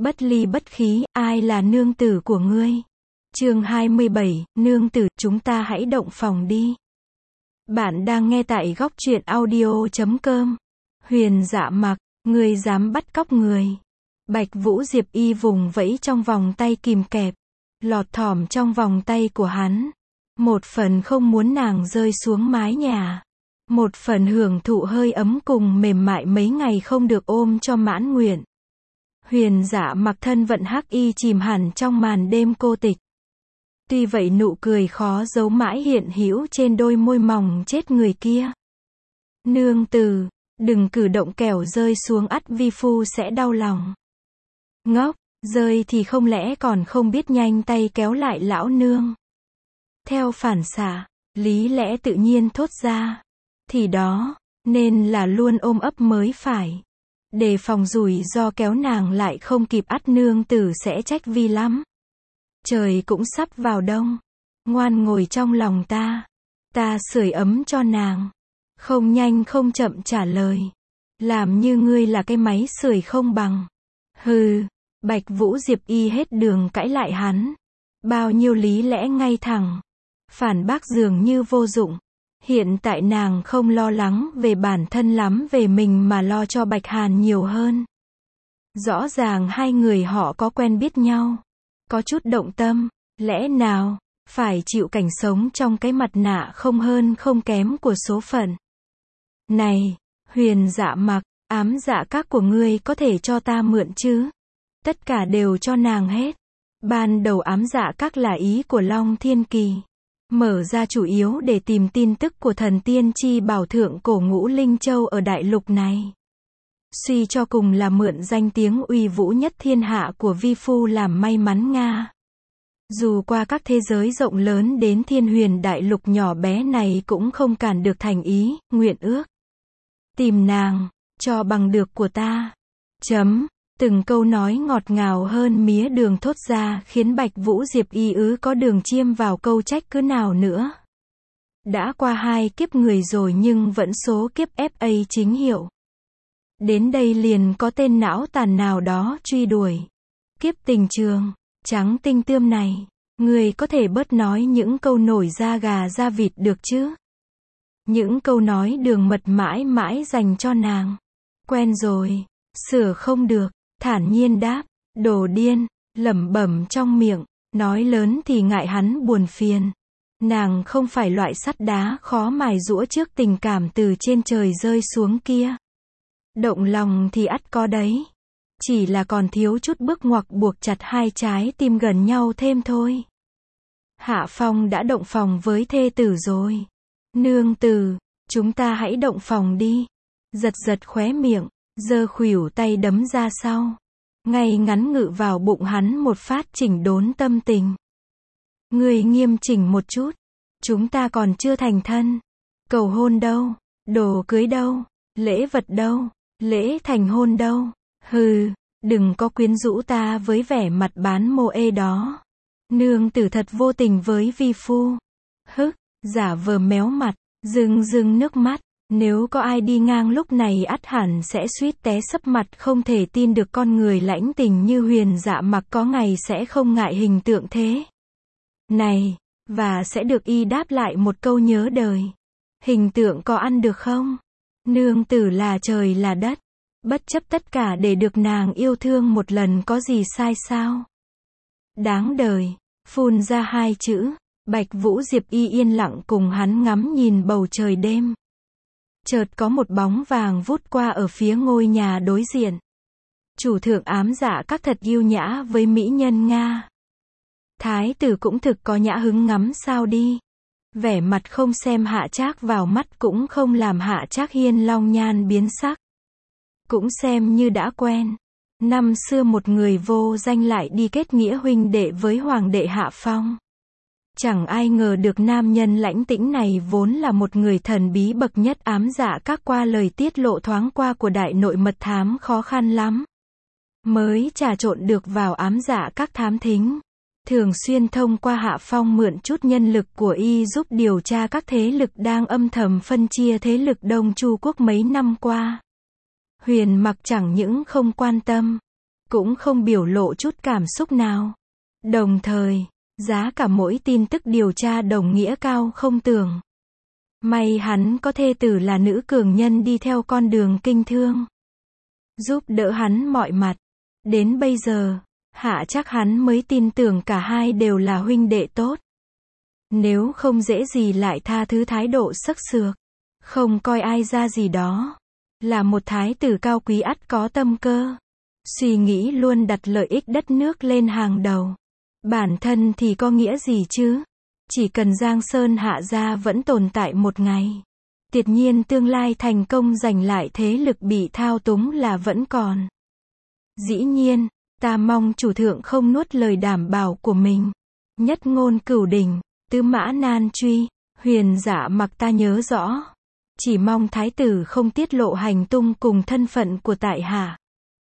Bất ly bất khí, ai là nương tử của ngươi? Chương 27, nương tử, chúng ta hãy động phòng đi. Bạn đang nghe tại góc truyện audio.com. Huyền Dạ Mặc, ngươi dám bắt cóc người. Bạch Vũ Diệp Y vùng vẫy trong vòng tay kìm kẹp, lọt thỏm trong vòng tay của hắn. Một phần không muốn nàng rơi xuống mái nhà. Một phần hưởng thụ hơi ấm cùng mềm mại mấy ngày không được ôm cho mãn nguyện. Huyền Dạ Mặc thân vận hắc y chìm hẳn trong màn đêm cô tịch. Tuy vậy nụ cười khó giấu mãi hiện hữu trên đôi môi mỏng chết người kia. Nương tử, đừng cử động kẻo rơi xuống ắt vi phu sẽ đau lòng. Ngốc, rơi thì không lẽ còn không biết nhanh tay kéo lại lão nương. Theo phản xạ, lý lẽ tự nhiên thốt ra. Thì đó, nên là luôn ôm ấp mới phải. Đề phòng rủi ro kéo nàng lại không kịp ắt nương tử sẽ trách vi lắm. Trời cũng sắp vào đông. Ngoan ngồi trong lòng ta. Ta sưởi ấm cho nàng. Không nhanh không chậm trả lời. Làm như ngươi là cái máy sưởi không bằng. Hừ, Bạch Vũ Diệp Y hết đường cãi lại hắn. Bao nhiêu lý lẽ ngay thẳng. Phản bác dường như vô dụng. Hiện tại nàng không lo lắng về bản thân lắm về mình mà lo cho Bạch Hàn nhiều hơn. Rõ ràng hai người họ có quen biết nhau. Có chút động tâm, lẽ nào, phải chịu cảnh sống trong cái mặt nạ không hơn không kém của số phận. Này, Huyền Dạ Mặc, ám dạ các của ngươi có thể cho ta mượn chứ? Tất cả đều cho nàng hết. Ban đầu ám dạ các là ý của Long Thiên Kỳ. Mở ra chủ yếu để tìm tin tức của thần tiên chi bảo thượng cổ Ngũ Linh Châu ở đại lục này. Suy cho cùng là mượn danh tiếng uy vũ nhất thiên hạ của vi phu làm may mắn Nga. Dù qua các thế giới rộng lớn đến thiên huyền đại lục nhỏ bé này cũng không cản được thành ý, nguyện ước. Tìm nàng, cho bằng được của ta. Từng câu nói ngọt ngào hơn mía đường thốt ra khiến Bạch Vũ Diệp Y có đường chiêm vào câu trách cứ nào nữa. Đã qua 2 kiếp người rồi nhưng vẫn số kiếp FA chính hiệu. Đến đây liền có tên não tàn nào đó truy đuổi. Kiếp tình trường, trắng tinh tươm này, người có thể bớt nói những câu nổi da gà da vịt được chứ? Những câu nói đường mật mãi mãi dành cho nàng. Quen rồi, sửa không được, thản nhiên đáp, đồ điên, lẩm bẩm trong miệng, nói lớn thì ngại hắn buồn phiền. Nàng không phải loại sắt đá khó mài giũa trước tình cảm từ trên trời rơi xuống kia. Động lòng thì ắt có đấy. Chỉ là còn thiếu chút bước ngoặt buộc chặt hai trái tim gần nhau thêm thôi. Hạ Phong đã động phòng với thê tử rồi. Nương tử, chúng ta hãy động phòng đi. Giật giật khóe miệng, giơ khuỷu tay đấm ra sau. Ngay ngắn ngự vào bụng hắn một phát chỉnh đốn tâm tình. Ngươi nghiêm chỉnh một chút. Chúng ta còn chưa thành thân. Cầu hôn đâu? Đồ cưới đâu? Lễ vật đâu? Lễ thành hôn đâu? Hừ, đừng có quyến rũ ta với vẻ mặt bán mô ê đó. Nương tử thật vô tình với vi phu. Hức, giả vờ méo mặt, rưng rưng nước mắt. Nếu có ai đi ngang lúc này ắt hẳn sẽ suýt té sấp mặt không thể tin được con người lãnh tình như Huyền Dạ Mặc có ngày sẽ không ngại hình tượng thế. Này, và sẽ được y đáp lại một câu nhớ đời. Hình tượng có ăn được không? Nương tử là trời là đất. Bất chấp tất cả để được nàng yêu thương một lần có gì sai sao? Đáng đời. Phun ra 2 chữ. Bạch Vũ Diệp Y yên lặng cùng hắn ngắm nhìn bầu trời đêm. Chợt có một bóng vàng vút qua ở phía ngôi nhà đối diện. Chủ thượng ám dạ các thật yêu nhã với mỹ nhân Nga. Thái tử cũng thực có nhã hứng ngắm sao đi. Vẻ mặt không xem Hạ Trác vào mắt cũng không làm Hạ Trác hiên long nhan biến sắc. Cũng xem như đã quen. Năm xưa một người vô danh lại đi kết nghĩa huynh đệ với hoàng đệ Hạ Phong. Chẳng ai ngờ được nam nhân lãnh tĩnh này vốn là một người thần bí bậc nhất ám dạ các qua lời tiết lộ thoáng qua của đại nội mật thám khó khăn lắm. Mới trà trộn được vào ám dạ các thám thính. Thường xuyên thông qua Hạ Phong mượn chút nhân lực của y giúp điều tra các thế lực đang âm thầm phân chia thế lực Đông Chu quốc mấy năm qua. Huyền Mặc chẳng những không quan tâm, cũng không biểu lộ chút cảm xúc nào. Đồng thời, giá cả mỗi tin tức điều tra đồng nghĩa cao không tưởng. May hắn có thê tử là nữ cường nhân đi theo con đường kinh thương, giúp đỡ hắn mọi mặt. Đến bây giờ, Hạ Trác hắn mới tin tưởng cả hai đều là huynh đệ tốt. Nếu không dễ gì lại tha thứ thái độ sắc sược, không coi ai ra gì đó. Là một thái tử cao quý ắt có tâm cơ. Suy nghĩ luôn đặt lợi ích đất nước lên hàng đầu. Bản thân thì có nghĩa gì chứ? Chỉ cần Giang Sơn Hạ gia vẫn tồn tại một ngày, tuyệt nhiên tương lai thành công giành lại thế lực bị thao túng là vẫn còn. Dĩ nhiên, ta mong chủ thượng không nuốt lời đảm bảo của mình. Nhất ngôn cửu đỉnh, tư mã nan truy, Huyền Dạ Mặc ta nhớ rõ. Chỉ mong thái tử không tiết lộ hành tung cùng thân phận của tại hạ.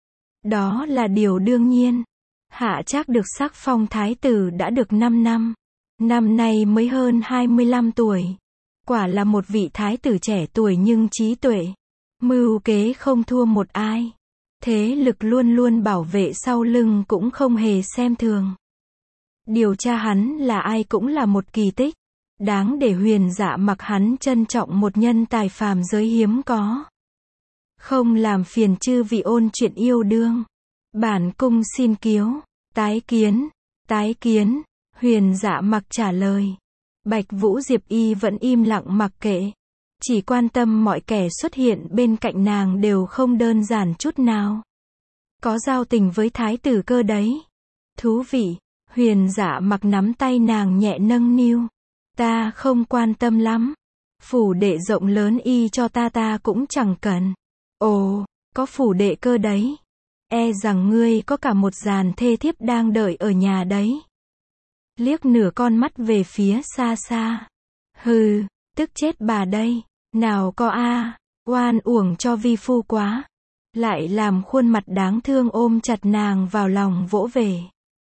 Đó là điều đương nhiên. Hạ Trác được sắc phong thái tử đã được 5 năm. Năm nay mới hơn 25 tuổi. Quả là một vị thái tử trẻ tuổi nhưng trí tuệ, mưu kế không thua một ai. Thế lực luôn luôn bảo vệ sau lưng cũng không hề xem thường. Điều tra hắn là ai cũng là một kỳ tích. Đáng để Huyền Dạ Mặc hắn trân trọng một nhân tài phàm giới hiếm có. Không làm phiền chư vị ôn chuyện yêu đương. Bản cung xin kiếu. Tái kiến. Tái kiến. Huyền Dạ Mặc trả lời. Bạch Vũ Diệp Y vẫn im lặng mặc kệ. Chỉ quan tâm mọi kẻ xuất hiện bên cạnh nàng đều không đơn giản chút nào. Có giao tình với thái tử cơ đấy. Thú vị. Huyền Dạ Mặc nắm tay nàng nhẹ nâng niu. Ta không quan tâm lắm. Phủ đệ rộng lớn y cho ta cũng chẳng cần. Ồ, có phủ đệ cơ đấy. E rằng ngươi có cả một dàn thê thiếp đang đợi ở nhà đấy. Liếc nửa con mắt về phía xa xa. Hừ, tức chết bà đây. Nào có oan uổng cho vi phu quá. Lại làm khuôn mặt đáng thương ôm chặt nàng vào lòng vỗ về.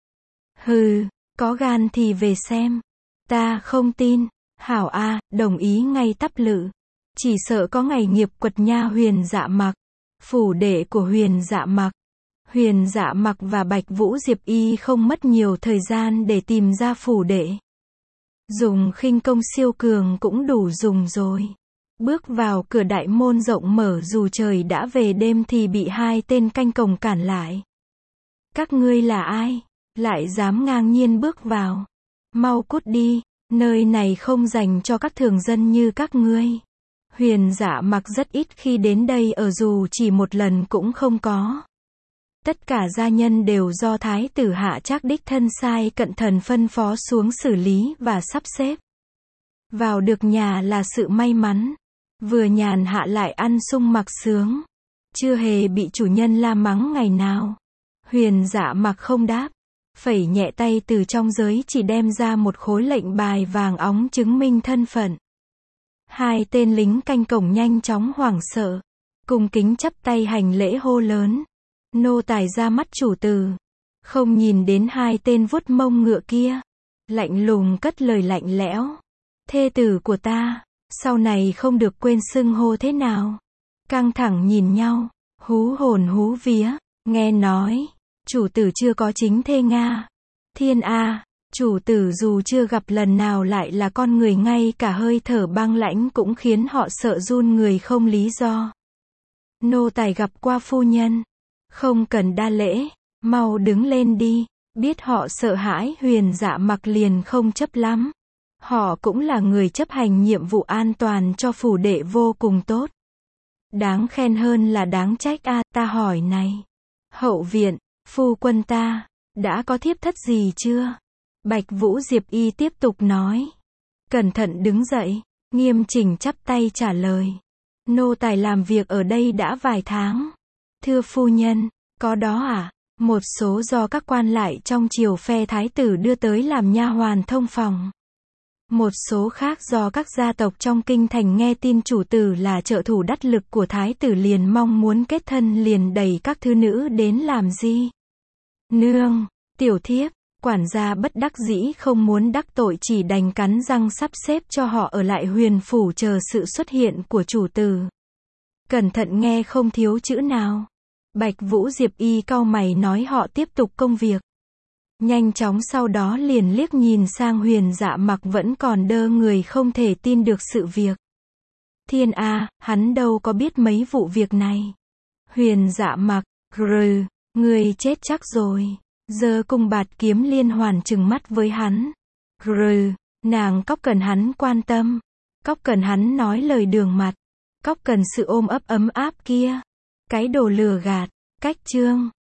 Hừ, có gan thì về xem. Ta không tin. Hảo đồng ý ngay tắp lự. Chỉ sợ có ngày nghiệp quật nha Huyền Dạ Mặc. Phủ đệ của Huyền Dạ Mặc. Huyền Dạ Mặc và Bạch Vũ Diệp Y không mất nhiều thời gian để tìm ra phủ đệ. Dùng khinh công siêu cường cũng đủ dùng rồi. Bước vào cửa đại môn rộng mở dù trời đã về đêm thì bị hai tên canh cổng cản lại. Các ngươi là ai? Lại dám ngang nhiên bước vào. Mau cút đi, nơi này không dành cho các thường dân như các ngươi. Huyền Dạ Mặc rất ít khi đến đây ở dù chỉ một lần cũng không có. Tất cả gia nhân đều do thái tử Hạ Trác đích thân sai cận thần phân phó xuống xử lý và sắp xếp. Vào được nhà là sự may mắn. Vừa nhàn hạ lại ăn sung mặc sướng. Chưa hề bị chủ nhân la mắng ngày nào. Huyền Dạ Mặc không đáp. Phẩy nhẹ tay từ trong giới chỉ đem ra một khối lệnh bài vàng óng chứng minh thân phận. Hai tên lính canh cổng nhanh chóng hoảng sợ. Cung kính chắp tay hành lễ hô lớn. Nô tài ra mắt chủ tử. Không nhìn đến hai tên vuốt mông ngựa kia. Lạnh lùng cất lời lạnh lẽo. Thê tử của ta, sau này không được quên xưng hô thế nào. Căng thẳng nhìn nhau, hú hồn hú vía, nghe nói, chủ tử chưa có chính thê Nga. Thiên chủ tử dù chưa gặp lần nào lại là con người ngay cả hơi thở băng lãnh cũng khiến họ sợ run người không lý do. Nô tài gặp qua phu nhân. Không cần đa lễ, mau đứng lên đi. Biết họ sợ hãi Huyền Dạ Mặc liền không chấp lắm. Họ cũng là người chấp hành nhiệm vụ an toàn cho phủ đệ vô cùng tốt. Đáng khen hơn là đáng trách ta hỏi này. Hậu viện, phu quân ta, đã có thiếp thất gì chưa? Bạch Vũ Diệp Y tiếp tục nói. Cẩn thận đứng dậy, nghiêm chỉnh chắp tay trả lời. Nô tài làm việc ở đây đã vài tháng. Thưa phu nhân, có đó một số do các quan lại trong triều phe thái tử đưa tới làm nha hoàn thông phòng. Một số khác do các gia tộc trong kinh thành nghe tin chủ tử là trợ thủ đắc lực của thái tử liền mong muốn kết thân liền đẩy các thư nữ đến làm gì. Nương, tiểu thiếp, quản gia bất đắc dĩ không muốn đắc tội chỉ đành cắn răng sắp xếp cho họ ở lại Huyền phủ chờ sự xuất hiện của chủ tử. Cẩn thận nghe không thiếu chữ nào. Bạch Vũ Diệp Y cau mày nói họ tiếp tục công việc. Nhanh chóng sau đó liền liếc nhìn sang Huyền Dạ Mặc vẫn còn đơ người không thể tin được sự việc. Thiên A, hắn đâu có biết mấy vụ việc này. Huyền Dạ Mặc, người chết chắc rồi. Giơ cung bạt kiếm liên hoàn trừng mắt với hắn. Nàng Cóc cần hắn quan tâm. Cóc cần hắn nói lời đường mặt. Cóc cần sự ôm ấp ấm áp kia. Cái đồ lừa gạt. Cách chương